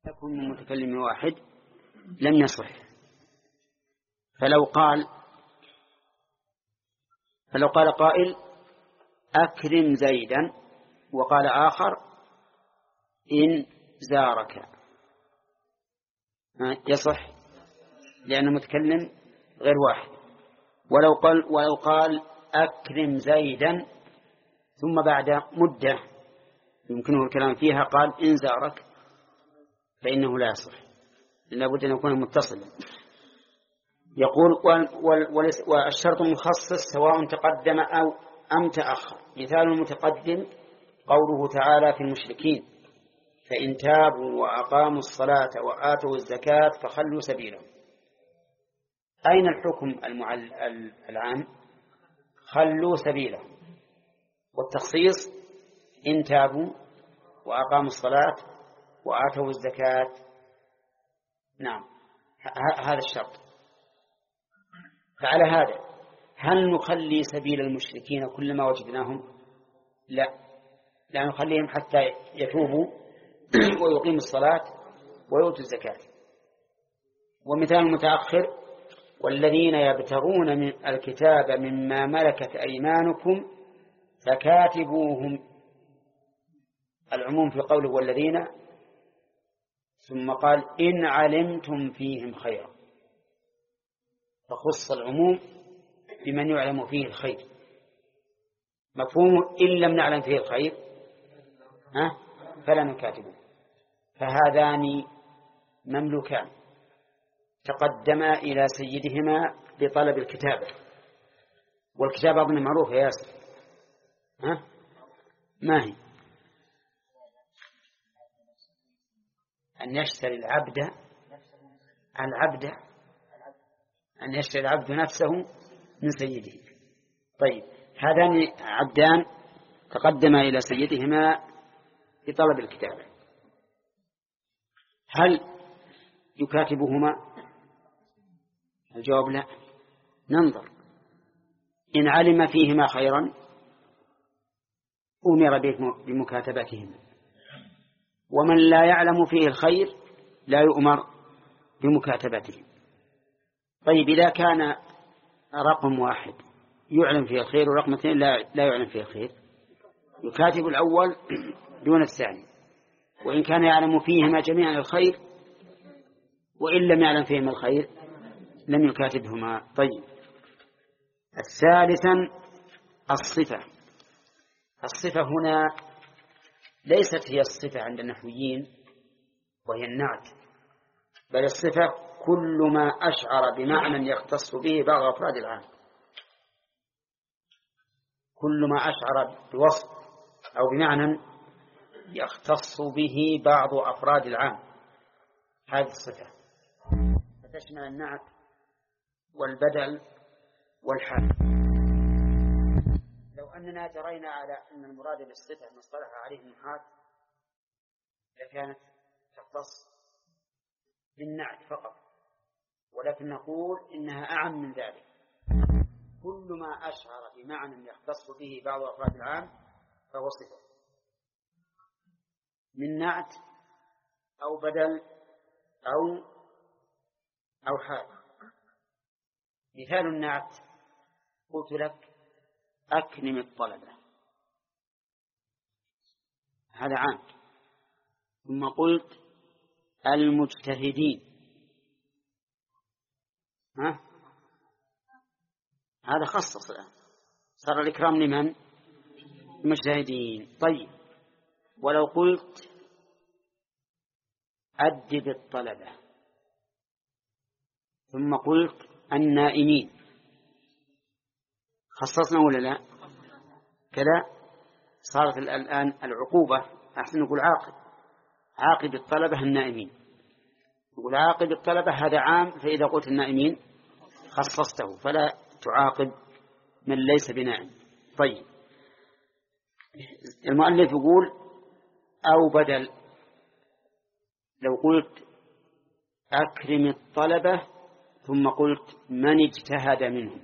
يكون من متكلم واحد لم يصح. فلو قال قائل أكرم زيدا وقال آخر إن زارك يصح، لأنه متكلم غير واحد. ولو قال أكرم زيدا ثم بعد مدة يمكنه الكلام فيها قال إن زارك فإنه لا يصح، لابد أن يكون متصلا. يقول والشرط المخصص سواء تقدم أو أم تأخر. مثال المتقدم قوله تعالى في المشركين فإن تابوا وأقاموا الصلاة وآتوا الزكاة فخلوا سبيلهم. أين الحكم العام؟ خلوا سبيلهم. والتخصيص إن تابوا وأقاموا الصلاة وآتوا الزكاة. نعم، هذا الشرط. فعلى هذا هل نخلي سبيل المشركين كلما وجدناهم؟ لا نخليهم حتى يتوبوا ويقيموا الصلاة ويؤتوا الزكاة. ومثال المتأخر والذين يبتغون من الكتاب مما ملكت أيمانكم فكاتبوهم. العموم في قوله والذين، ثم قال إن علمتم فيهم خيرا، فخص العموم بمن يعلم فيه الخير. مفهوم إن لم نعلم فيه الخير فلا نكاتبه. فهذان مملوكان تقدما إلى سيدهما بطلب الكتابة، والكتابة أظن معروفة يا ياسر. ما هي؟ أن يشتري العبد أن يشتري العبد نفسه من سيده. طيب، هذان عبدان تقدما إلى سيدهما بطلب الكتابة، هل يكاتبهما؟ الجواب لا. ننظر، إن علم فيهما خيرا أمر بمكاتبتهما، ومن لا يعلم فيه الخير لا يؤمر بمكاتبته. طيب، إذا كان رقم واحد يعلم فيه الخير ورقم اثنين لا يعلم فيه الخير، يكاتب الأول دون الثاني، وإن كان يعلم فيهما جميعا الخير وإن لم يعلم فيهما الخير لم يكاتبهما. طيب، الثالثا الصفة هنا ليست هي الصفة عند النحويين وهي النعت، بل الصفة كل ما أشعر بمعنى يختص به بعض أفراد العام. كل ما أشعر بوصف أو بمعنى يختص به بعض أفراد العام، هذه الصفة فتشمل النعت والبدل والحال. لو أننا جرينا على أن المراد بالصفة ما اصطلح عليه النحاة لكانت تختص بالنعت فقط، ولكن نقول إنها أعم من ذلك. كل ما أشعر بمعنى يختص به بعض أفراد العام فهو صفة من نعت أو بدل أو حال. مثال النعت قلت لك أكرم الطلبة، هذا عام. ثم قلت المجتهدين، هذا خصص الآن، صار الإكرام لمن؟ المجتهدين. طيب، ولو قلت أدب الطلبة ثم قلت النائمين، خصصنا ولا لا؟ كذا صارت الآن العقوبة، أحسن نقول عاقب الطلبة النائمين. نقول عاقب الطلبة هذا عام، فإذا قلت النائمين خصصته فلا تعاقب من ليس بنائم. طيب، المؤلف يقول أو بدل. لو قلت أكرم الطلبة ثم قلت من اجتهد منهم،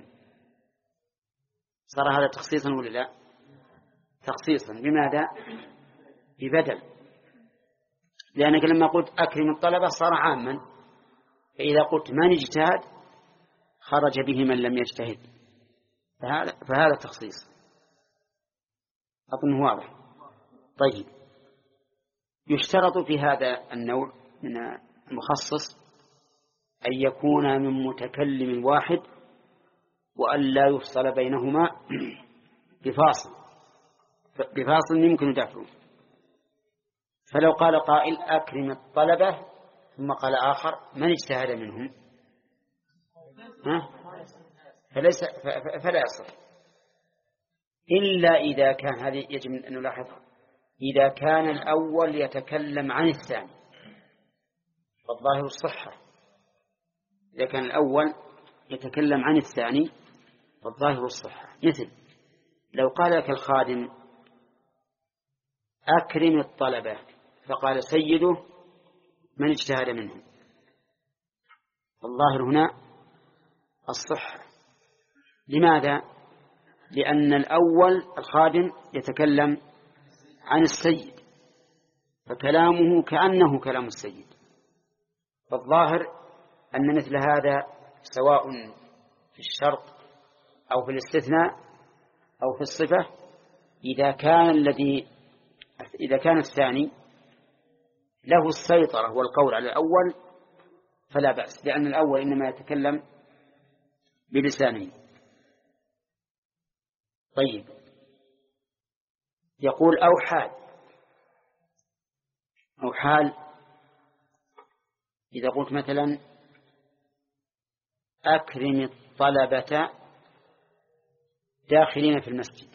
صار هذا تخصيصا ولا لا؟ تخصيصا. بماذا؟ ببدل. لأنك لما قلت أكرم الطلبة صار عاما، فإذا قلت من اجتهد خرج به من لم يجتهد، فهذا تخصيص أظن واضح. طيب، يشترط في هذا النوع من المخصص أن يكون من متكلم واحد وأن لا يفصل بينهما بفاصل يمكن دفعه. فلو قال قائل أكرم الطلبة ثم قال آخر من اجتهد منهم فلا يصح، إلا إذا كان، هذه يجب أن نلاحظ، إذا كان الأول يتكلم عن الثاني فالظاهر الصحة. إذا كان الأول يتكلم عن الثاني فالظاهر الصحة. مثل لو قال لك الخادم أكرم الطلبة فقال سيده من اجتهد منهم، فالظاهر هنا الصحة. لماذا؟ لأن الأول الخادم يتكلم عن السيد فكلامه كأنه كلام السيد، فالظاهر أن مثل هذا سواء في الشرط أو في الاستثناء أو في الصفة، إذا كان الثاني له السيطرة والقول على الأول فلا بأس، لأن الأول إنما يتكلم بلسانه. طيب، يقول أو حال إذا قلت مثلا أكرم الطلبة داخلين في المسجد،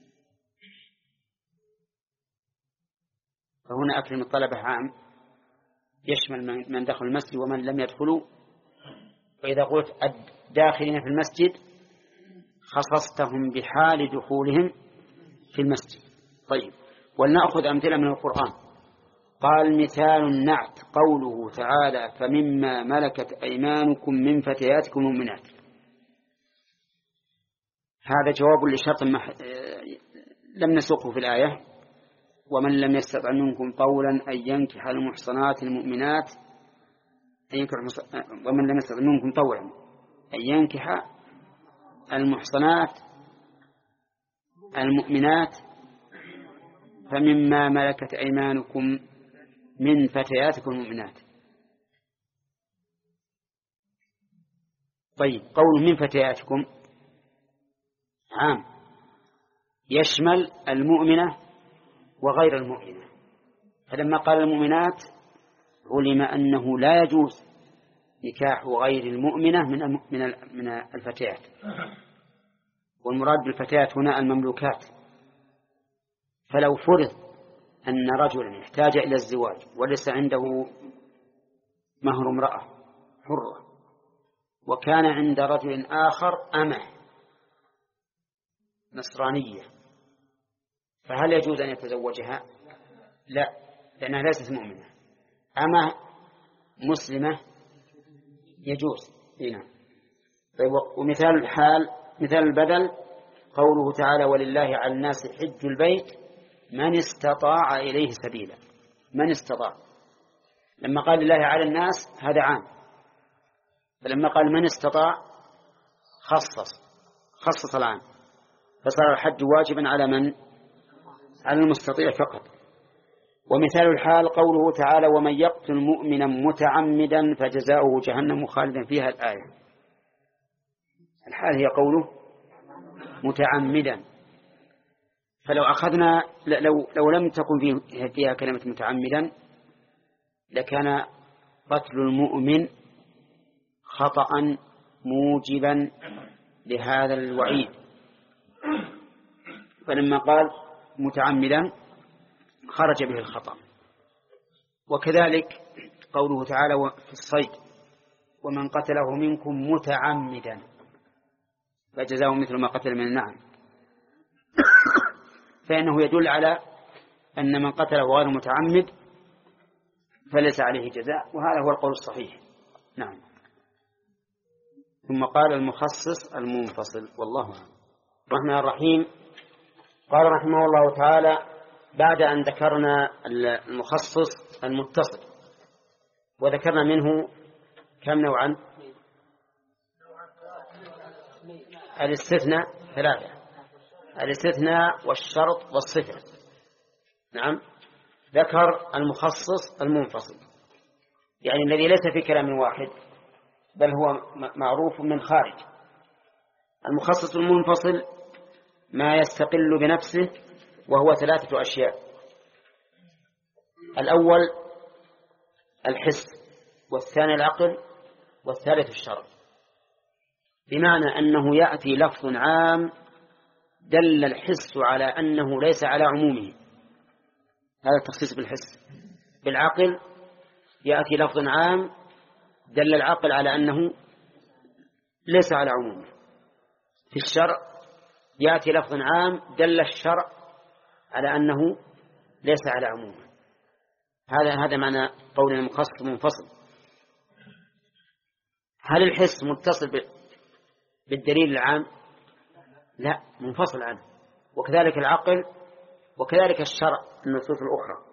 فهنا أكرم الطلبة عام يشمل من دخل المسجد ومن لم يدخلوا، فإذا قلت داخلين في المسجد خصصتهم بحال دخولهم في المسجد. طيب، ولنأخذ أمثلة من القرآن. قال مثال النعت قوله تعالى فمما ملكت أيمانكم من فتياتكم المؤمنات، هذا جواب لشرط لم نسوقه في الآية، ومن لم يستطع منكم قولا أن ينكح المحصنات المؤمنات ومن لم يستطع منكم طوعا أن ينكح المحصنات المؤمنات فمما ملكت أيمانكم من فتياتكم المؤمنات. طيب، قول من فتياتكم عام يشمل المؤمنة وغير المؤمنة، فلما قال المؤمنات علم أنه لا يجوز نكاح غير المؤمنة من الفتيات، والمراد بالفتيات هنا المملوكات. فلو فرض أن رجلا احتاج إلى الزواج وليس عنده مهر امرأة حرة، وكان عند رجل آخر أمة نصرانية، فهل يجوز أن يتزوجها؟ لا، لأنها ليست مؤمنة. أمة مسلمة يجوز. نعم. ومثال الحال مثال البدل قوله تعالى ولله على الناس حج البيت من استطاع إليه سبيلا. من استطاع، لما قال لله على الناس هذا عام، فلما قال من استطاع خصص العام، فصار الحج واجبا على من؟ على المستطيع فقط. ومثال الحال قوله تعالى ومن يقتل مؤمنا متعمدا فجزاؤه جهنم خالدا فيها، الآية الحال هي قوله متعمدا. فلو أخذنا لو لم تكن فيها كلمة متعمدا لكان قتل المؤمن خطأ موجبا لهذا الوعيد، فلما قال متعمدا خرج به الخطأ. وكذلك قوله تعالى في الصيد ومن قتله منكم متعمدا فجزاؤه مثل ما قتل من النعم، فإنه يدل على أن من قتله غير متعمد فليس عليه جزاء، وهذا هو القول الصحيح. نعم. ثم قال المخصص المنفصل، والله أعلم. الرحمن الرحيم. قال رحمه الله تعالى بعد أن ذكرنا المخصص المتصل، وذكرنا منه كم نوعا؟ الاستثناء 3: الاستثناء والشرط والصفة. نعم. ذكر المخصص المنفصل، يعني الذي ليس في كلام واحد بل هو معروف من خارج. المخصص المنفصل ما يستقل بنفسه، وهو 3 أشياء: الأول الحس، والثاني العقل، والثالث الشرع. بمعنى أنه يأتي لفظ عام دل الحس على أنه ليس على عمومه، هذا التخصيص بالحس. بالعقل يأتي لفظ عام دل العقل على أنه ليس على عمومه. في الشرع يأتي لفظ عام دل الشرع على أنه ليس على عمومه. هذا معنى قول المخصص منفصل. هل الحس متصل بالدليل العام؟ لا، منفصل عنه. وكذلك العقل، وكذلك الشرع، النصوص الأخرى.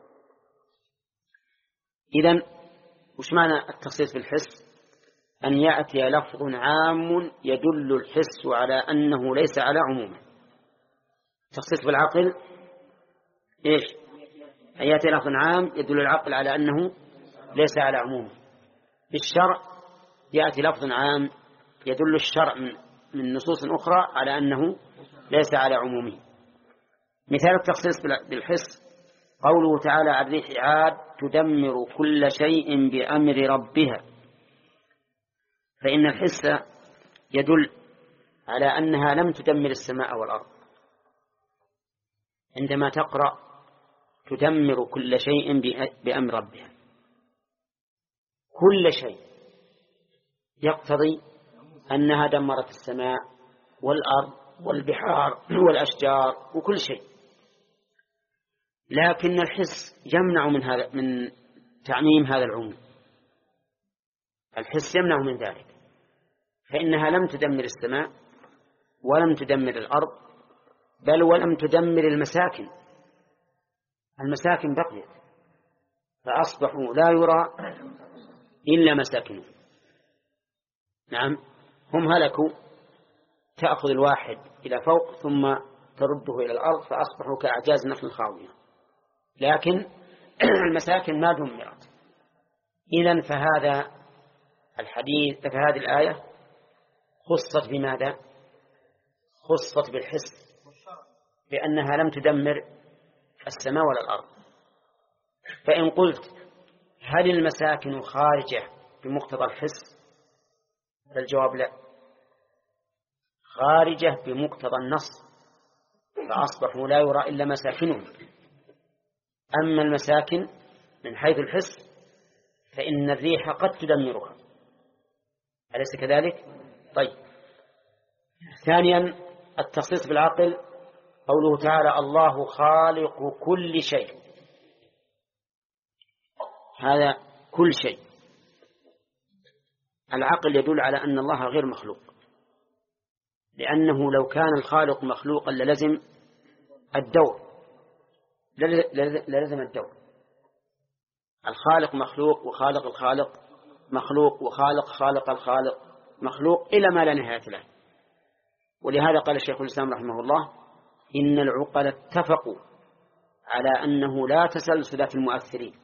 إذن وش معنى التخصيص بالحس؟ أن يأتي لفظ عام يدل الحس على أنه ليس على عمومه. التخصيص بالعقل إيش؟ أن يأتي لفظ عام يدل العقل على أنه ليس على عمومه. بالشرع يأتي لفظ عام يدل الشرع من نصوص أخرى على أنه ليس على عمومه. مثال التخصيص بالحس قوله تعالى عن الريح عاد تدمر كل شيء بأمر ربها، فإن الحس يدل على أنها لم تدمر السماء والأرض. عندما تقرأ تدمر كل شيء بأمر ربها، كل شيء يقتضي أنها دمرت السماء والأرض والبحار والأشجار وكل شيء. لكن الحس يمنع من تعميم هذا العموم. الحس يمنع من ذلك، فإنها لم تدمر السماء ولم تدمر الأرض، بل ولم تدمر المساكن. المساكن بقيت، فأصبحوا لا يرى إلا مساكنهم. نعم، هم هلكوا، تأخذ الواحد إلى فوق ثم ترده إلى الأرض، فأصبحوا كأعجاز نخل خاوية، لكن المساكن ما دمرت. إذن فهذا الحديث، فهذه الآية خصت بماذا؟ خصت بالحس، لأنها لم تدمر السماء ولا الأرض. فإن قلت هل المساكن خارجة بمقتضى الحس؟ الجواب لا، خارجة بمقتضى النص، فأصبحوا لا يرى إلا مساكنهم. أما المساكن من حيث الحس فإن الريح قد تدمرها، أليس كذلك؟ طيب. ثانيا التخصيص بالعقل قوله تعالى الله خالق كل شيء، هذا كل شيء. العقل يدل على أن الله غير مخلوق، لأنه لو كان الخالق مخلوقا للزم الدور، للزم الدور. الخالق مخلوق، وخالق الخالق مخلوق، وخالق خالق الخالق مخلوق، إلى ما لا نهاية له. ولهذا قال الشيخ الإسلام رحمه الله إن العقل اتفقوا على أنه لا تسلسل في المؤثرين،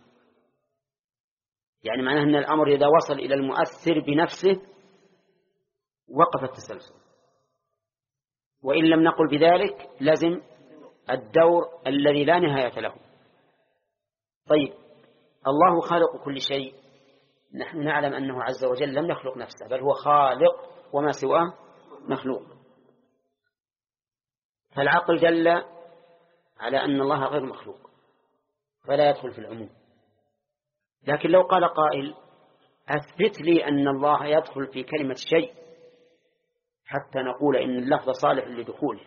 يعني معناه أن الأمر إذا وصل إلى المؤثر بنفسه وقف التسلسل، وإن لم نقل بذلك لازم الدور الذي لا نهاية له. طيب، الله خالق كل شيء، نحن نعلم أنه عز وجل لم يخلق نفسه، بل هو خالق وما سواه مخلوق. فالعقل دل على أن الله غير مخلوق فلا يدخل في العموم. لكن لو قال قائل أثبت لي أن الله يدخل في كلمة شيء حتى نقول إن اللفظ صالح لدخوله،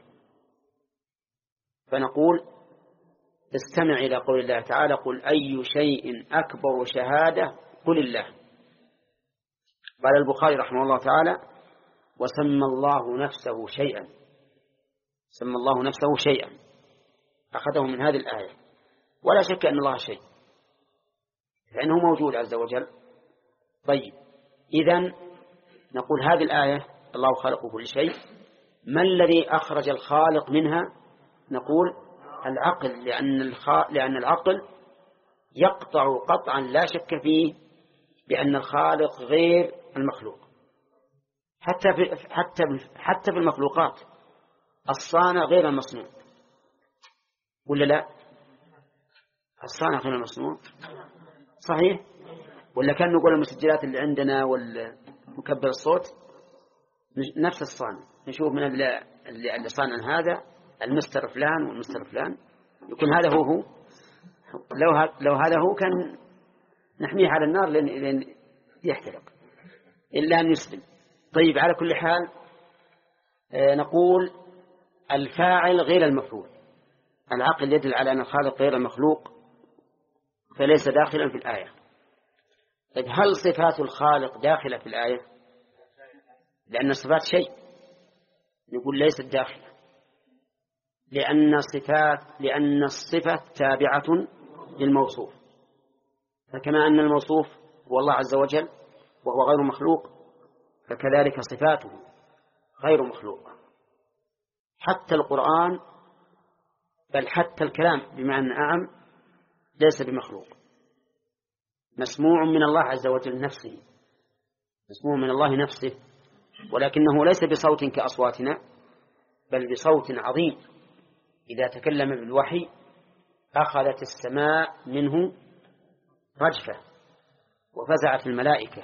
فنقول استمع إلى قول الله تعالى قل أي شيء أكبر شهادة قل الله. قال البخاري رحمه الله تعالى وسمى الله نفسه شيئا، سمى الله نفسه شيئا، أخذه من هذه الآية. ولا شك أن الله شيء، فإنه موجود عز وجل. طيب، إذن نقول هذه الآية الله خلق كل شيء، ما الذي أخرج الخالق منها؟ نقول العقل، لأن العقل يقطع قطعا لا شك فيه بأن الخالق غير المخلوق. حتى في المخلوقات الصانع غير المصنوع، ولا لا؟ الصانع غير المصنوع صحيح؟ ولا كان نقول المسجلات اللي عندنا والمكبر الصوت نفس الصانع، نشوف من اللي صانع هذا المستر فلان والمستر فلان، يكون هذا هو. لو هذا هو كان نحميه على النار لأن يحترق إلا أن يسلم. طيب، على كل حال نقول الفاعل غير المفعول، العقل يدل على أن الخالق غير المخلوق فليس داخلا في الآية. طيب، هل صفات الخالق داخلة في الآية؟ لأن الصفات شيء، نقول ليست داخلة، لأن الصفة تابعة للموصوف، فكما أن الموصوف هو الله عز وجل وهو غير مخلوق، فكذلك صفاته غير مخلوقة. حتى القرآن، بل حتى الكلام بمعنى أعم ليس بمخلوق، مسموع من الله عز وجل نفسه، مسموع من الله نفسه، ولكنه ليس بصوت كأصواتنا، بل بصوت عظيم. إذا تكلم بالوحي أخذت السماء منه رجفة وفزعت الملائكة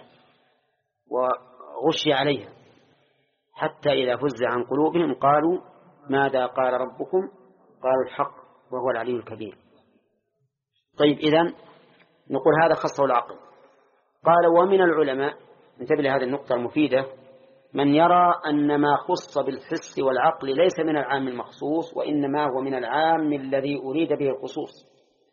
وغشي عليها، حتى إذا فزع عن قلوبهم قالوا ماذا قال ربكم؟ قالوا الحق وهو العلي الكبير. طيب، إذن نقول هذا خصه العقل. قال ومن العلماء، انتبه لهذه النقطة المفيدة، من يرى أن ما خص بالحس والعقل ليس من العام المخصوص، وإنما هو من العام الذي أريد به الخصوص.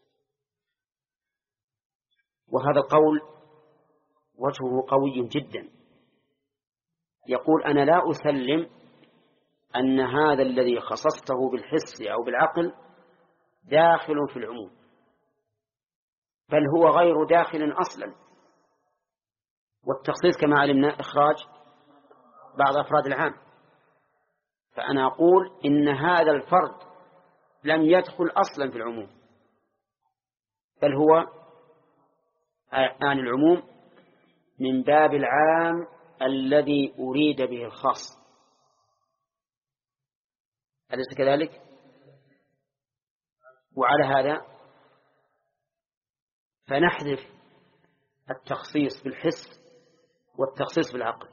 وهذا القول وجهه قوي جدا. يقول أنا لا أسلم أن هذا الذي خصصته بالحس أو بالعقل داخل في العموم، بل هو غير داخل أصلا. والتخصيص كما علمنا إخراج بعض أفراد العام، فأنا أقول إن هذا الفرد لم يدخل أصلا في العموم، بل هو عن العموم من باب العام الذي أريد به الخاص، أليس كذلك؟ وعلى هذا فنحذف التخصيص بالحس والتخصيص بالعقل،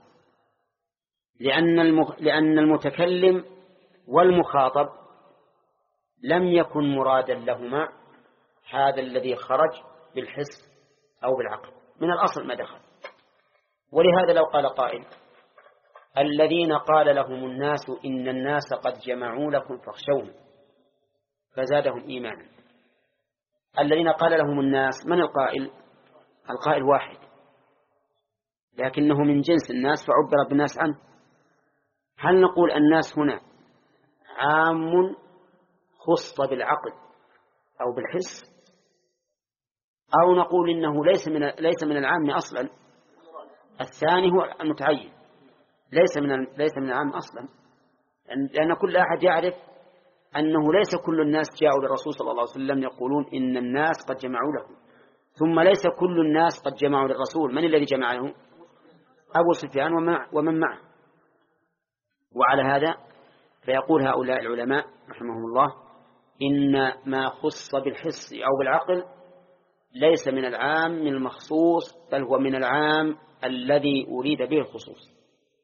لأن المتكلم والمخاطب لم يكن مرادا لهما هذا الذي خرج بالحس أو بالعقل، من الأصل ما دخل. ولهذا لو قال قائل الذين قال لهم الناس إن الناس قد جمعوا لكم فاخشوهم فزادهم إيمانا، الذين قال لهم الناس، من القائل؟ القائل واحد، لكنه من جنس الناس فعبر بالناس عنه. هل نقول الناس هنا عام خص بالعقل أو بالحس، أو نقول إنه ليس من العام أصلا؟ الثاني هو المتعين، ليس من العام أصلا، لأن كل أحد يعرف أنه ليس كل الناس جاءوا للرسول صلى الله عليه وسلم يقولون إن الناس قد جمعوا له، ثم ليس كل الناس قد جمعوا للرسول. من الذي جمع له؟ أبو سفيان ومن معه. وعلى هذا فيقول هؤلاء العلماء رحمهم الله إن ما خص بالحس أو بالعقل ليس من العام من المخصوص، بل هو من العام الذي أريد به الخصوص.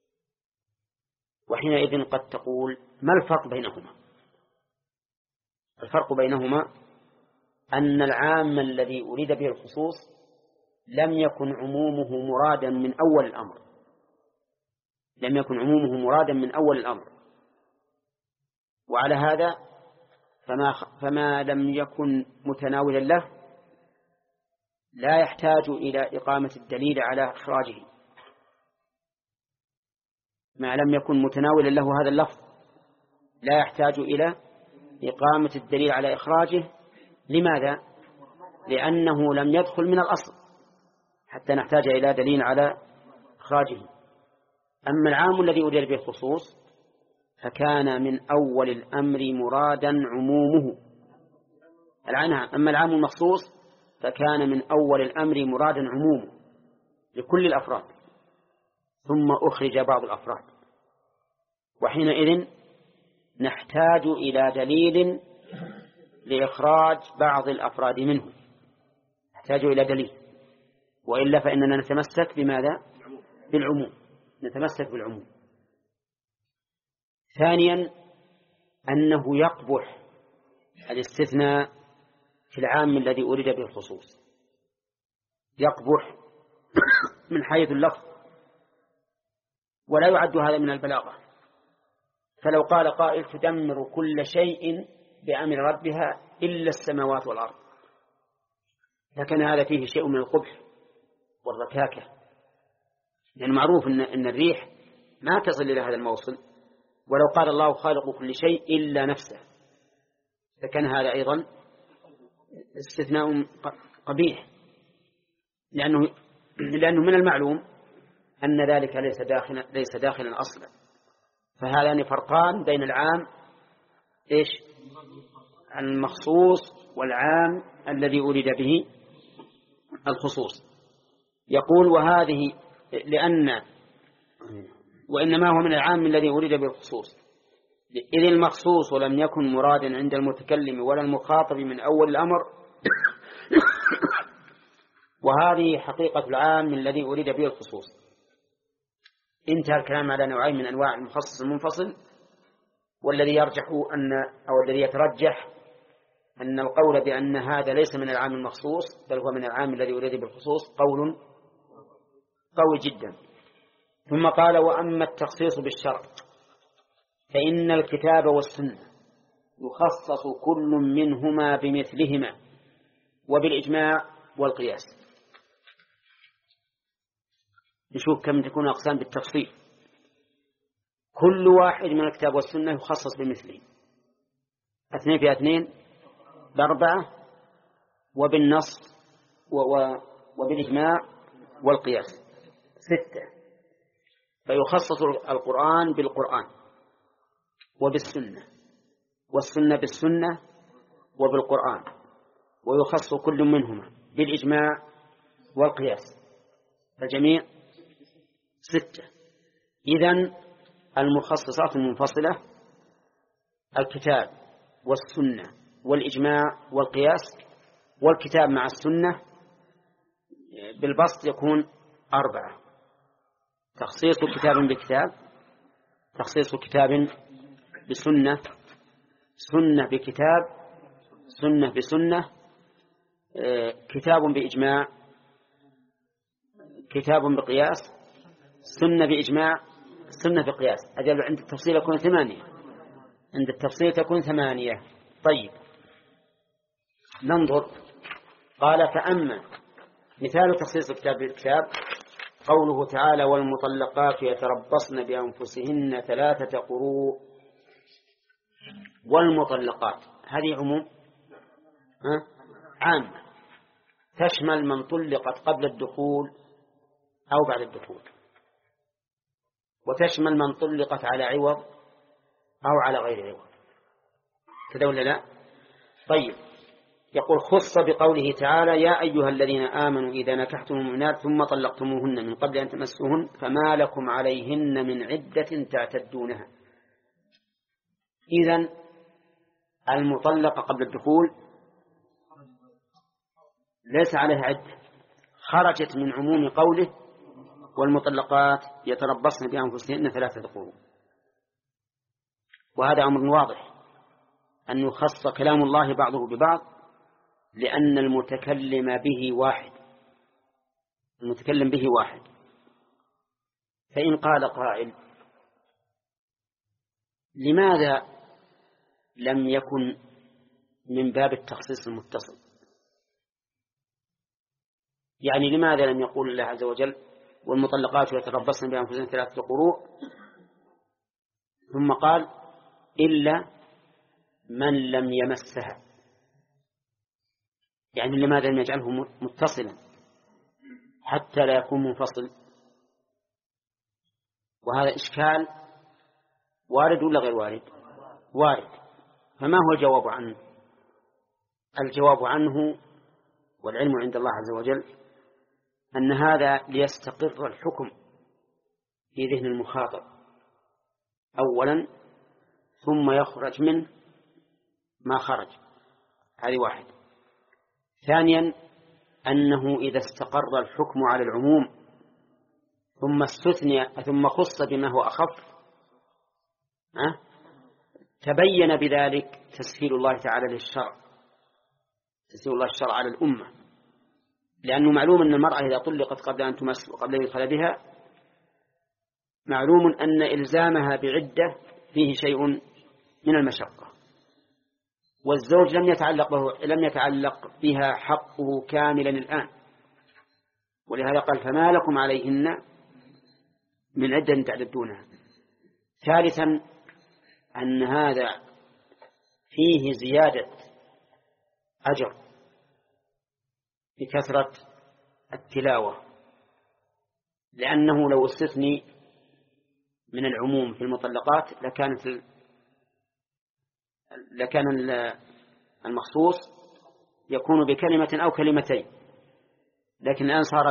وحينئذ قد تقول ما الفرق بينهما؟ الفرق بينهما أن العام الذي أريد به الخصوص لم يكن عمومه مرادا من أول الأمر، لم يكن عمومه مرادا من أول الأمر. وعلى هذا فما لم يكن متناولا له لا يحتاج إلى إقامة الدليل على إخراجه. ما لم يكن متناولا له هذا اللفظ لا يحتاج إلى إقامة الدليل على إخراجه. لماذا؟ لأنه لم يدخل من الأصل، حتى نحتاج إلى دليل على إخراجه. أما العام الذي أريد به الخصوص فكان من أول الأمر مرادا عمومه. أما العام المخصوص فكان من أول الأمر مرادا عمومه لكل الأفراد، ثم أخرج بعض الأفراد، وحينئذ نحتاج إلى دليل لإخراج بعض الأفراد منه، نحتاج إلى دليل، وإلا فإننا نتمسك بماذا؟ بالعموم، نتمسك بالعموم. ثانيا أنه يقبح الاستثناء في العام الذي أريد به الخصوص، يقبح من حيث اللفظ، ولا يعد هذا من البلاغة. فلو قال قائل تدمر كل شيء بأمر ربها إلا السماوات والأرض، لكن هذا فيه شيء من القبح والركاكة، لأن معروف أن الريح ما تصل إلى هذا الموصل. ولو قال الله خالق كل شيء إلا نفسه فكان هذا أيضا استثناء قبيح، لأنه من المعلوم أن ذلك ليس داخلا أصلا. فهذان فرقان بين العام المخصوص والعام الذي أريد به الخصوص. يقول وهذه وإنما هو من العام الذي أريد به الخصوص، إذ المخصوص لم يكن مرادا عند المتكلم ولا المخاطب من أول الأمر وهذه حقيقة العام الذي أريد به الخصوص. انتهى الكلام على نوعين من أنواع المخصص المنفصل، والذي الذي يترجح أن القول بأن هذا ليس من العام المخصوص بل هو من العام الذي أريد بالخصوص قول قوي جدا. ثم قال وأما التخصيص بالشرط فإن الكتاب والسنة يخصص كل منهما بمثلهما وبالإجماع والقياس. نشوف كم تكون أقسام بالتفصيل. كل واحد من الكتاب والسنة يخصص بمثله، 2 في 2 ب4، وبالنص وبالإجماع والقياس 6. فيخصص القرآن بالقرآن وبالسنة، والسنة بالسنة وبالقرآن، ويخص كل منهما بالإجماع والقياس، الجميع 6. إذن المخصصات المنفصلة الكتاب والسنة والإجماع والقياس، والكتاب مع السنة بالبسط يكون 4: تخصيص كتاب بكتاب، تخصيص كتاب بسنة، سنة بكتاب، سنة بسنة، كتاب بإجماع، كتاب بقياس، سنة بإجماع، سنة بقياس. أجل عند التفصيل يكون 8، عند التفصيل تكون 8. طيب ننظر. قال فأما مثال تخصيص الكتاب بالكتاب قوله تعالى والمطلقات يتربصن بأنفسهن 3 قروء. والمطلقات هذه عموم عامة تشمل من طلقت قبل الدخول أو بعد الدخول، وتشمل من طلقت على عوض أو على غير عوض، كذا ولا لا؟ طيب يقول خص بقوله تعالى يا أيها الذين آمنوا إذا نكحتم المؤمنات ثم طلقتموهن من قبل أن تمسوهن فما لكم عليهن من عدة تعتدونها. إذن المطلقة قبل الدخول ليس عليها عدة، خرجت من عموم قوله والمطلقات يتربصن بأنفسهن 3 قروء. وهذا أمر واضح أن يخص كلام الله بعضه ببعض، لأن المتكلم به واحد، المتكلم به واحد. فإن قال قائل لماذا لم يكن من باب التخصيص المتصل؟ يعني لماذا لم يقول الله عز وجل والمطلقات يتربصن بأنفسهن 3 قروء ثم قال إلا من لم يمسها؟ يعني لماذا لم يجعله متصلا؟ حتى لا يكون منفصل. وهذا إشكال وارد ولا غير وارد؟ وارد. فما هو الجواب عنه؟ الجواب عنه والعلم عند الله عز وجل أن هذا ليستقر الحكم في ذهن المخاطب أولا، ثم يخرج منه ما خرج. هذه واحد. ثانيا أنه إذا استقر الحكم على العموم ثم استثني ثم خص بما هو أخف تبين بذلك تسهيل الله تعالى للشرع، تسهيل الله الشرع على الأمة. لأنه معلوم أن المرأة إذا طلقت قبل أن تمس وقبل أن يدخل بها معلوم أن إلزامها بعدة فيه شيء من المشقة، والزوج لم يتعلق بها حقه كاملا الآن، ولهذا قال فما لكم عليهن من عدة تعددونها. ثالثا أن هذا فيه زيادة أجر بكثرة التلاوة، لأنه لو استثني من العموم في المطلقات لكان المخصوص يكون بكلمة أو كلمتين، لكن الآن صار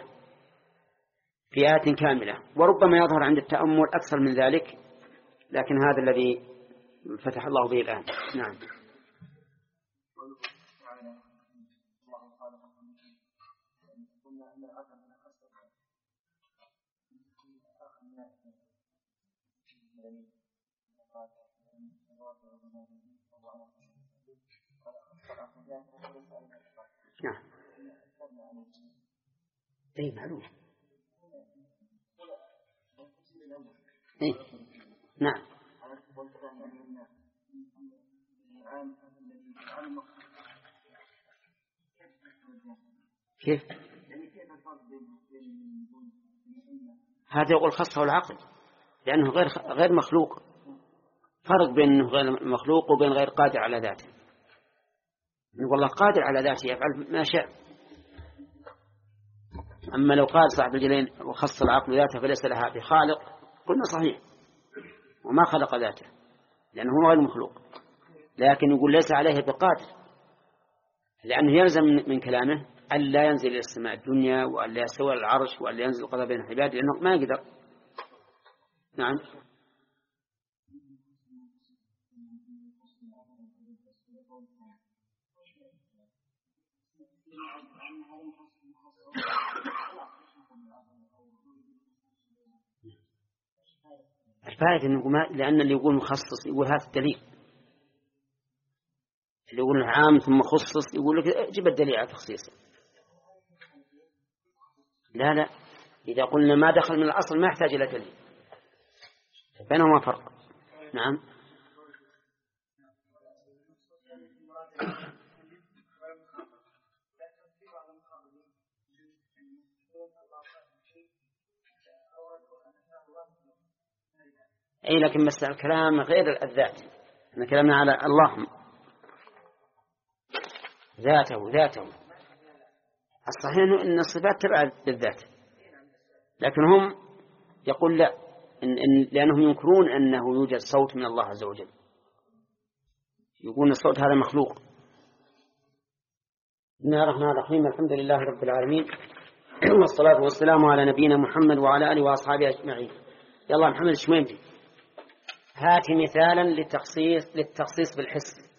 في آية كاملة، وربما يظهر عند التأمل أكثر من ذلك، لكن هذا الذي فتح الله به الآن. نعم. نعم. أي معلوم. أي. نعم. كيف؟ هذا يقول خصه العقل، لأنه غير مخلوق. فرق بين غير مخلوق وبين غير قادر على ذاته. والله قادر على ذاته يفعل ما شاء. أما لو قال صاحب الجلين وخص العقل ذاته فليس لها بخالق، قلنا صحيح وما خلق ذاته لأنه هو غير مخلوق، لكن يقول ليس عليه بقادر، لأنه يلزم من كلامه أن لا ينزل إلى السماء الدنيا وأن لا يستوى على العرش وأن لا ينزل القضاء بين العباد، لأنه ما يقدر. نعم. الفائدة أنه لأن اللي يقول مخصص يقول هذا الدليل، اللي يقول عام ثم خصص يقول لك جيب الدليل على تخصيصه. لا، إذا قلنا ما دخل من الأصل ما يحتاج إلى دليل، بينهما فرق. نعم. أي لكن مسألة الكلام غير الذات، احنا كلامنا على الله ذاته. الصحيح أن الصفات تبع للذات، لكن هم يقول لا، لأنهم ينكرون أنه يوجد صوت من الله عز وجل، يقولون الصوت هذا مخلوق. بسم الله الرحمن الرحيم، الحمد لله رب العالمين، والصلاة والسلام على نبينا محمد وعلى آله وأصحابه أجمعين. يلا محمد الشميمتي، هات مثالا للتخصيص بالحس.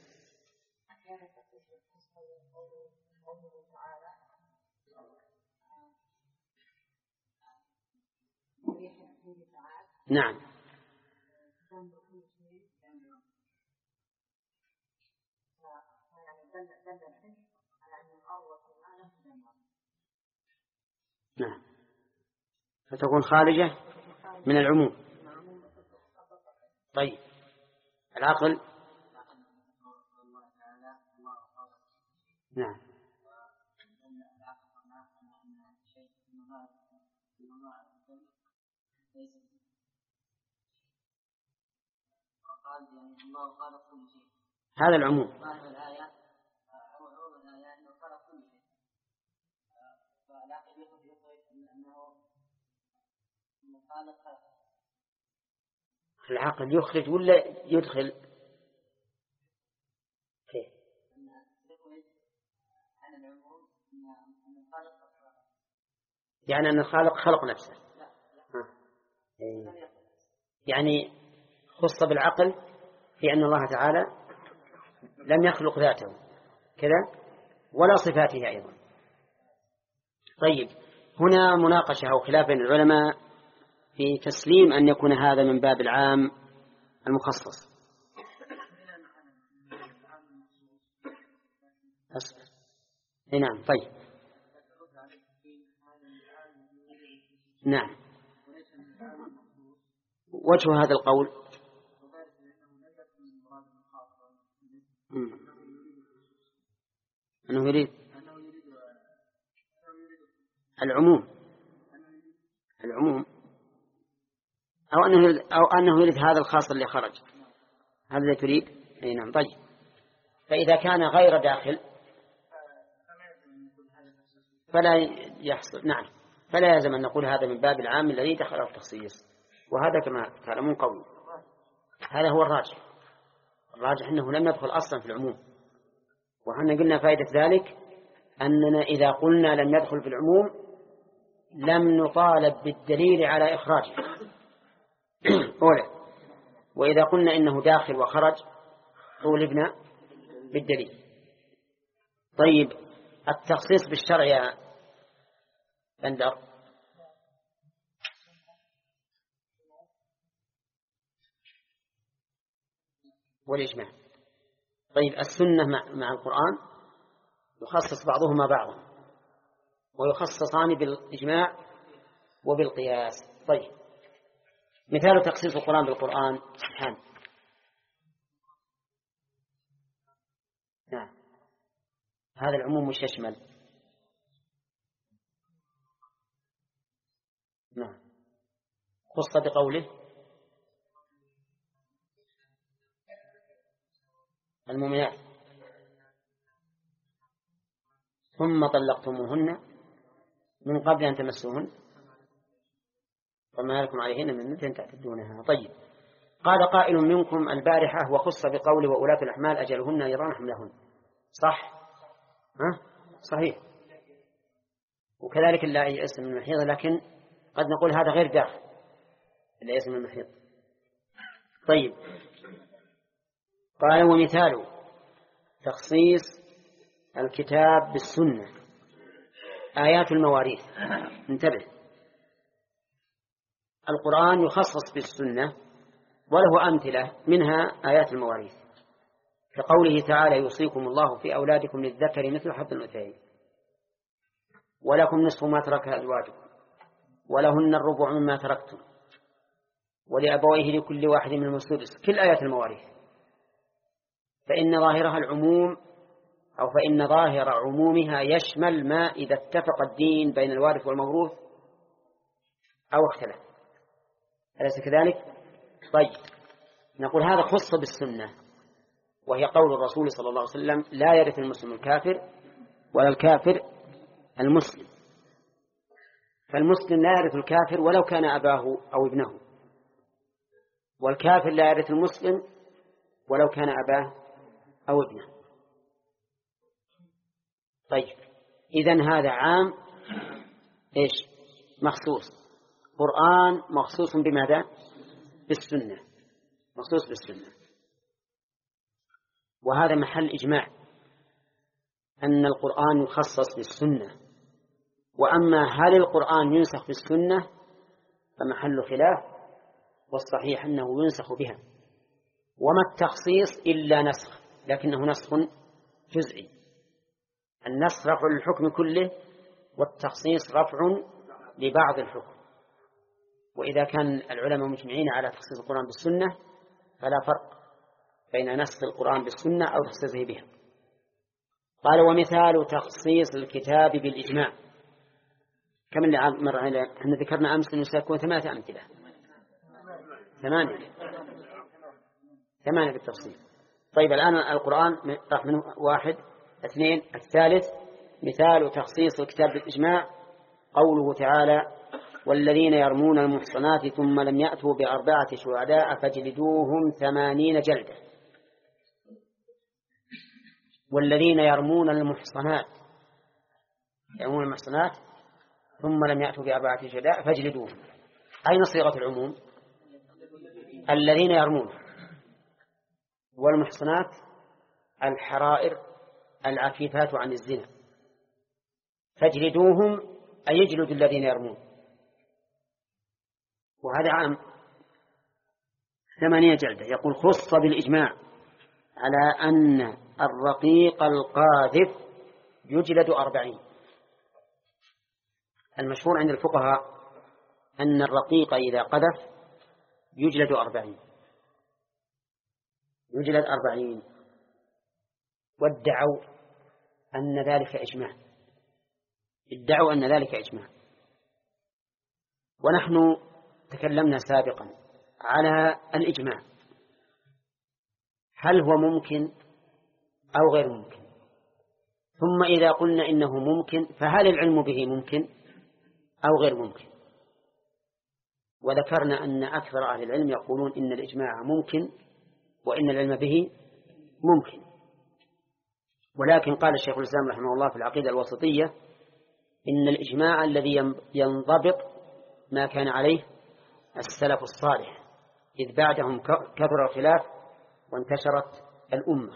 نعم. نعم، فتكون خارجة من العموم. طيب العقل. نعم. هذا العموم. العقل يخرج ولا يدخل؟ كيف؟ يعني أن الخالق خلق نفسه. يعني خص بالعقل في أن الله تعالى لم يخلق ذاته كذا ولا صفاته أيضا. طيب هنا مناقشة أو خلاف بين العلماء في تسليم أن يكون هذا من باب العام المخصص. أصبر. نعم. طيب نعم. وجه هذا القول أنه يريد العموم أو أنه يريد هذا الخاص اللي خرج، هذا اللي تريد. أي نعم. طيب فإذا كان غير داخل فلا يحصل. نعم. فلا يلزم أن نقول هذا من باب العام الذي دخل في التخصيص، وهذا كما تعلمون قول. هذا هو الراجح أنه لم يدخل أصلا في العموم. وحنا قلنا فائدة ذلك أننا إذا قلنا لم يدخل في العموم لم نطالب بالدليل على إخراجه أولا، وإذا قلنا إنه داخل وخرج طولبنا بالدليل. طيب التخصيص بالشرع يا بندر والإجماع. طيب السنة مع القرآن يخصص بعضهما بعضا ويخصصان بالإجماع وبالقياس. طيب مثال تخصيص القرآن بالقرآن سبحان. نعم. هذا العموم مش يشمل. نعم. خص بقوله المؤمنات ثم طلقتموهن من قبل أن تمسوهن فما لكم عليهن من مدة تعتدونها. طيب قال قائل منكم البارحة وخص بقوله وأولاة الأحمال أجلهن يضعن حملهن. صح؟ ها؟ صحيح. وكذلك لا يئس من المحيض، لكن قد نقول هذا غير داخل لا يئس من المحيض. طيب قال ومثال تخصيص الكتاب بالسنة آيات المواريث. انتبه، القرآن يخصص بالسنة وله أمثلة منها آيات المواريث كقوله تعالى يوصيكم الله في أولادكم للذكر مثل حظ الأنثيين ولكم نصف ما ترك أزواجكم ولهن الربع مما تركتم ولأبويه لكل واحد من السدس. كل آيات المواريث فإن ظاهرها العموم أو فإن ظاهر عمومها يشمل ما إذا اتفق الدين بين الوارث والموروث أو اختلف. أليس كذلك؟ طيب نقول هذا خص بالسنة، وهي قول الرسول صلى الله عليه وسلم لا يرث المسلم الكافر ولا الكافر المسلم. فالمسلم لا يرث الكافر ولو كان أباه أو ابنه، والكافر لا يرث المسلم ولو كان أباه أو ابنه. طيب إذن هذا عام إيش مخصوص. قرآن مخصوص بماذا؟ بالسنة، مخصوص بالسنة. وهذا محل إجماع أن القرآن يخصص بالسنة. وأما هل القرآن ينسخ بالسنة فمحل خلاف، والصحيح أنه ينسخ بها. وما التخصيص إلا نسخ، لكنه نسخ جزئي. النسخ رفع للحكم كله، والتخصيص رفع لبعض الحكم. وإذا كان العلماء مجمعين على تخصيص القرآن بالسنة فلا فرق بين نسخ القرآن بالسنة أو تخصيصه بها. قال ومثال تخصيص الكتاب بالإجماع كم اللي مر علينا؟ احنا ذكرنا أمس أنه سيكون 8 أمثلة، 8 بالتفصيل. طيب الآن القرآن راح منه 1 2 الثالث مثال تخصيص الكتاب بالإجماع قوله تعالى والذين يرمون المحصنات ثم لم يأتوا بأربعة شهداء فاجلدوهم 80 جلدة. والذين يرمون المحصنات ثم لم يأتوا بأربعة شهداء فاجلدوهم. أين صيغة العموم؟ الذين يرمون، والمحصنات الحرائر العفيفات عن الزنا، فاجلدوهم أي يجلد الذين يرمون، وهذا عام 8 جلدة. يقول خص بالإجماع على أن الرقيق القاذف يجلد 40. المشهور عند الفقهاء أن الرقيق إذا قذف يجلد 40. وادعوا أن ذلك إجماع. ونحن تكلمنا سابقا على الإجماع، هل هو ممكن أو غير ممكن؟ ثم إذا قلنا إنه ممكن فهل العلم به ممكن أو غير ممكن؟ وذكرنا أن أكثر أهل العلم يقولون إن الإجماع ممكن وإن العلم به ممكن. ولكن قال الشيخ الإسلام رحمه الله في العقيدة الوسطية إن الإجماع الذي ينضبط ما كان عليه السلف الصالح، إذ بعدهم كثر الخلاف وانتشرت الأمة.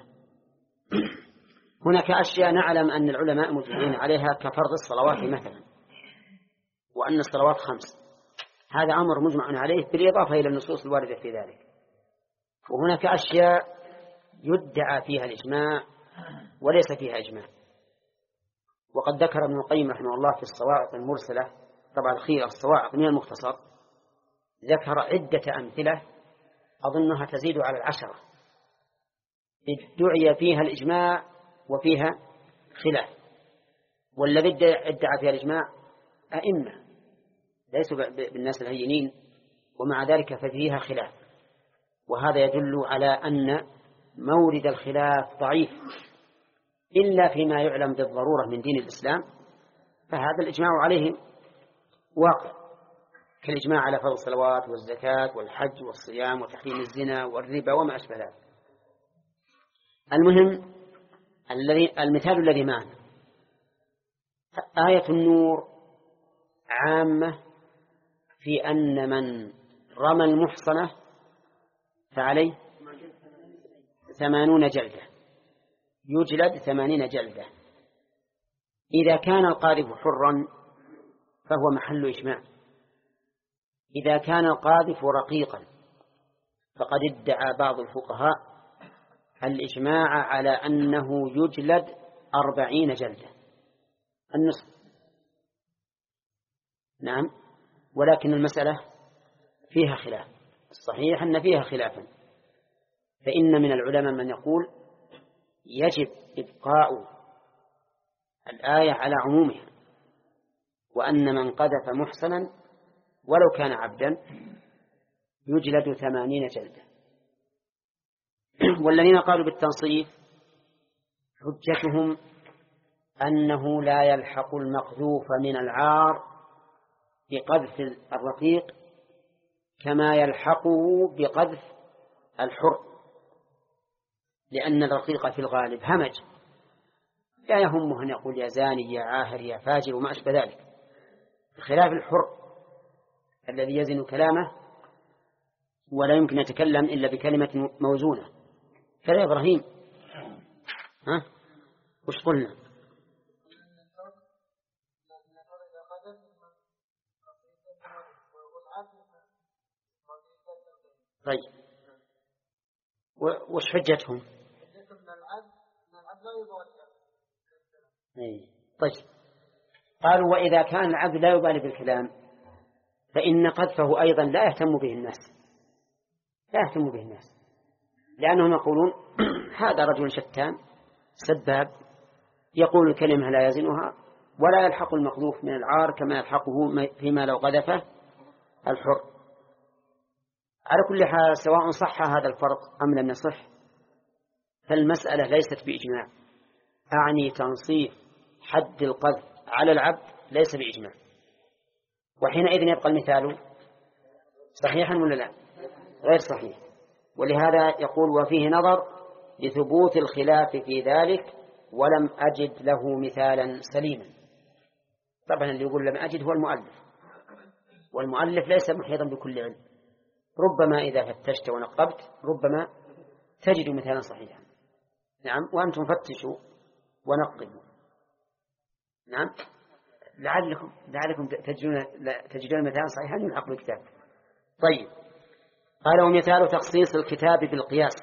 هناك أشياء نعلم أن العلماء مجمعين عليها كفرض الصلوات مثلا، وأن الصلوات 5، هذا أمر مجمع عليه بالإضافة إلى النصوص الواردة في ذلك. وهناك أشياء يدعى فيها الإجماع وليس فيها إجماع. وقد ذكر ابن القيم رحمه الله في الصواعق المرسلة، طبعا الخير الصواعق من المختصر، ذكر عدة أمثلة أظنها تزيد على 10 ادعي فيها الإجماع وفيها خلاف. والذي ادعى فيها الإجماع أئمة ليسوا بالناس الهينين، ومع ذلك ففيها خلاف، وهذا يدل على أن مورد الخلاف ضعيف إلا فيما يعلم بالضرورة من دين الإسلام، فهذا الإجماع عليه واقع، كالإجماع على فرض الصلوات والزكاة والحج والصيام وتحريم الزنا والربا وما أشبه ذلك. المهم المثال الذي معنا آية النور عامة في أن من رمى المحصنة فعليه 80 جلدة، يجلد 80 جلدة. إذا كان القاذف حرا فهو محل إجماع. إذا كان القاذف رقيقا فقد ادعى بعض الفقهاء الإجماع على أنه يجلد 40 جلدة، النصف. نعم، ولكن المسألة فيها خلاف، الصحيح أن فيها خلافا. فإن من العلماء من يقول يجب إبقاء الآية على عمومها، وأن من قذف محصنا ولو كان عبدا يجلد 80 جلدة. والذين قالوا بالتنصيف حجتهم أنه لا يلحق المقذوف من العار بقذف الرقيق كما يلحقه بقذف الحر، لأن الرقيق في الغالب همج لا يهمه أن يقول يا زاني يا عاهر يا فاجر وما أشبه ذلك، بخلاف الحر الذي يزن كلامه ولا يمكن يتكلم إلا بكلمة موزونة. كذا إبراهيم، ها وش قلنا؟ طيب وش حجتهم؟ طيب قالوا وإذا كان العبد لا يبالي بالكلام فإن قذفه أيضا لا يهتم به الناس، لأنهم يقولون هذا رجل شتان سباب يقول الكلمة لا يزنها ولا يلحق المقذوف من العار كما يلحقه فيما لو قذفه الحر. على كل حال سواء صح هذا الفرق أم لم يصح فالمسألة ليست بإجماع، أعني تنصيف حد القذف على العبد ليس بإجماع، وحينئذ يبقى المثال صحيحا ولا لا؟ غير صحيح. ولهذا يقول وفيه نظر لثبوت الخلاف في ذلك ولم أجد له مثالا سليما. طبعا اللي يقول لم أجد هو المؤلف، والمؤلف ليس محيطا بكل علم، ربما إذا فتشت ونقبت ربما تجد مثالا صحيحا. نعم، وأنتم فتشوا ونقبوا. نعم، لعلكم تجدون مثالا صحيحا يلحق بالكتاب. طيب، قال ومثال تخصيص الكتاب بالقياس.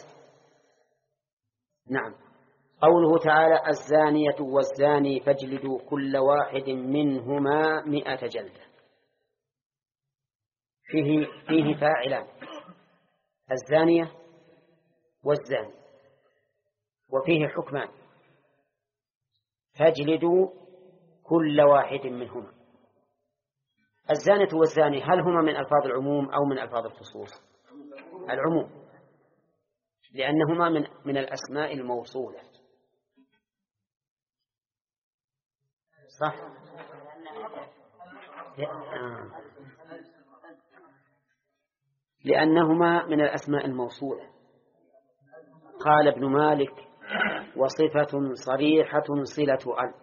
نعم، قوله تعالى الزانية والزاني فاجلدوا كل واحد منهما 100 جلدة، فيه فاعلان، الزانية والزاني، وفيه حكمان، فاجلدوا كل واحد منهما. الزانية والزاني هل هما من ألفاظ العموم أو من ألفاظ الخصوص؟ العموم، لأنهما من الأسماء الموصولة. صح؟ لأنهما من الأسماء الموصولة. قال ابن مالك وصفة صريحة صلة أل،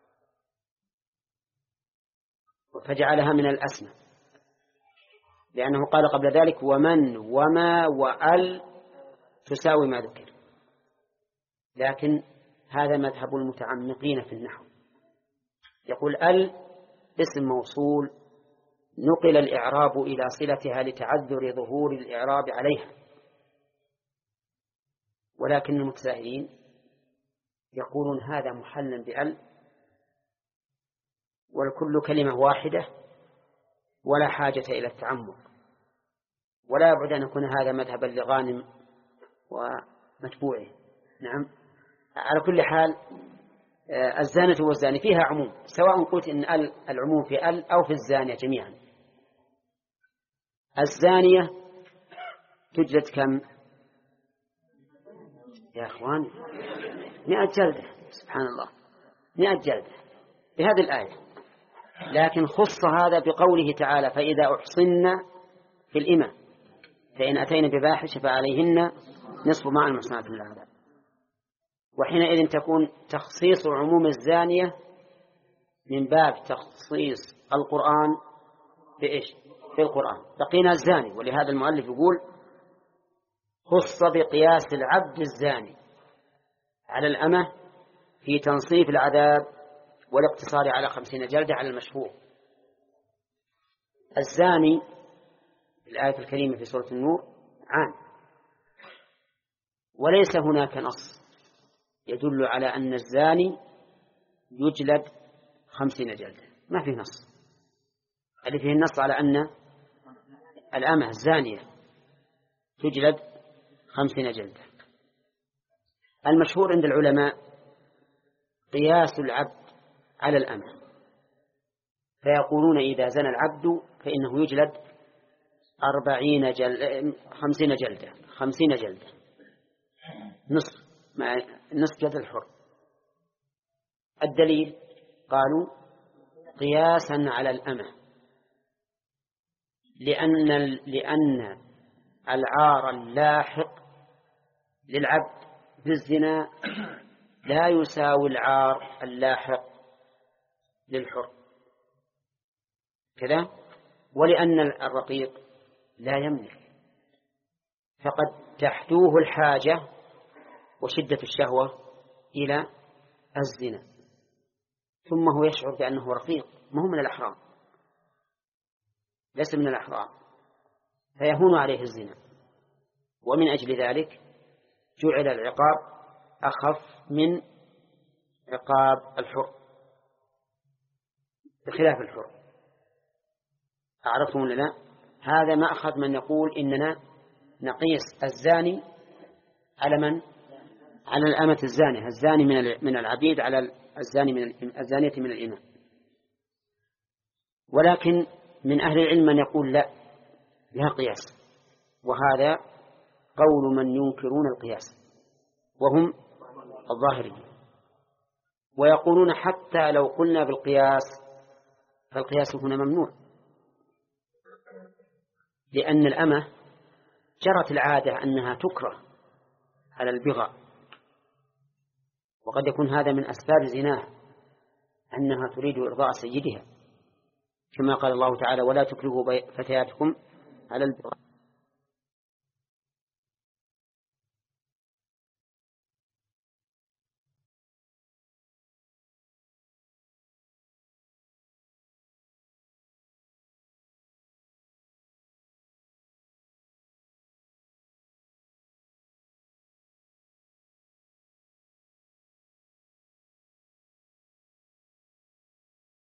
فجعلها من الأسماء، لأنه قال قبل ذلك ومن وما وأل تساوي ما ذكر. لكن هذا مذهب المتعمقين في النحو، يقول ال اسم موصول نقل الإعراب إلى صلتها لتعذر ظهور الإعراب عليها، ولكن المتساهلين يقولون هذا محل بأل والكل كلمة واحدة ولا حاجة إلى التعمق، ولا يبعد أن يكون هذا مذهبا لغانم ومتبوعه. نعم، على كل حال الزانية والزاني فيها عموم، سواء قلت إن العموم في أو في الزانية جميعا. الزانية تجلد كم يا أخوان؟ 100 جلدة. سبحان الله، 100 جلدة بهذه الآية. لكن خص هذا بقوله تعالى فإذا أحصن في الإمة فإن أتينا بفاحشة فعليهن نصف ما المحصنات من العذاب. وحينئذ تكون تخصيص عموم الزانية من باب تخصيص القرآن بإيش؟ في القرآن. بقينا الزاني، ولهذا المؤلف يقول خص بقياس العبد الزاني على الأمة في تنصيف العذاب والاقتصار على 50 جلدة على المشهور. الزاني الآية الكريمة في سورة النور عام، وليس هناك نص يدل على أن الزاني يجلد 50 جلدة، ما فيه نص. اللي فيه النص على أن الأمة الزانية تجلد 50 جلدة. المشهور عند العلماء قياس العبد على الأمة، فيقولون إذا زنى العبد فإنه يجلد 50 جلدة، 50 جلدة نصف جلد الحر. الدليل قالوا قياسا على الأمة، لأن العار اللاحق للعبد بالزنا لا يساوي العار اللاحق للحر كذا، ولأن الرقيق لا يملك، فقد تحتوه الحاجة وشدة الشهوة إلى الزنا، ثم هو يشعر بأنه رقيق، ما هو من الأحرار، ليس من الأحرار، فيهون عليه الزنا. ومن أجل ذلك جعل العقاب أخف من عقاب الحر بخلاف الحر. أعرفتم لنا هذا مأخذ من يقول إننا نقيس الزاني على من؟ على الأمة الزانية، الزاني من العبيد على الزانية من الإماء. ولكن من أهل العلم من يقول لا قياس، وهذا قول من ينكرون القياس وهم الظاهريين، ويقولون حتى لو قلنا بالقياس فالقياس هنا ممنوع، لأن الأمة جرت العادة أنها تكره على البغاء، وقد يكون هذا من أسباب زناها أنها تريد إرضاء سيدها، كما قال الله تعالى: ولا تكرهوا فتياتكم على البغاء.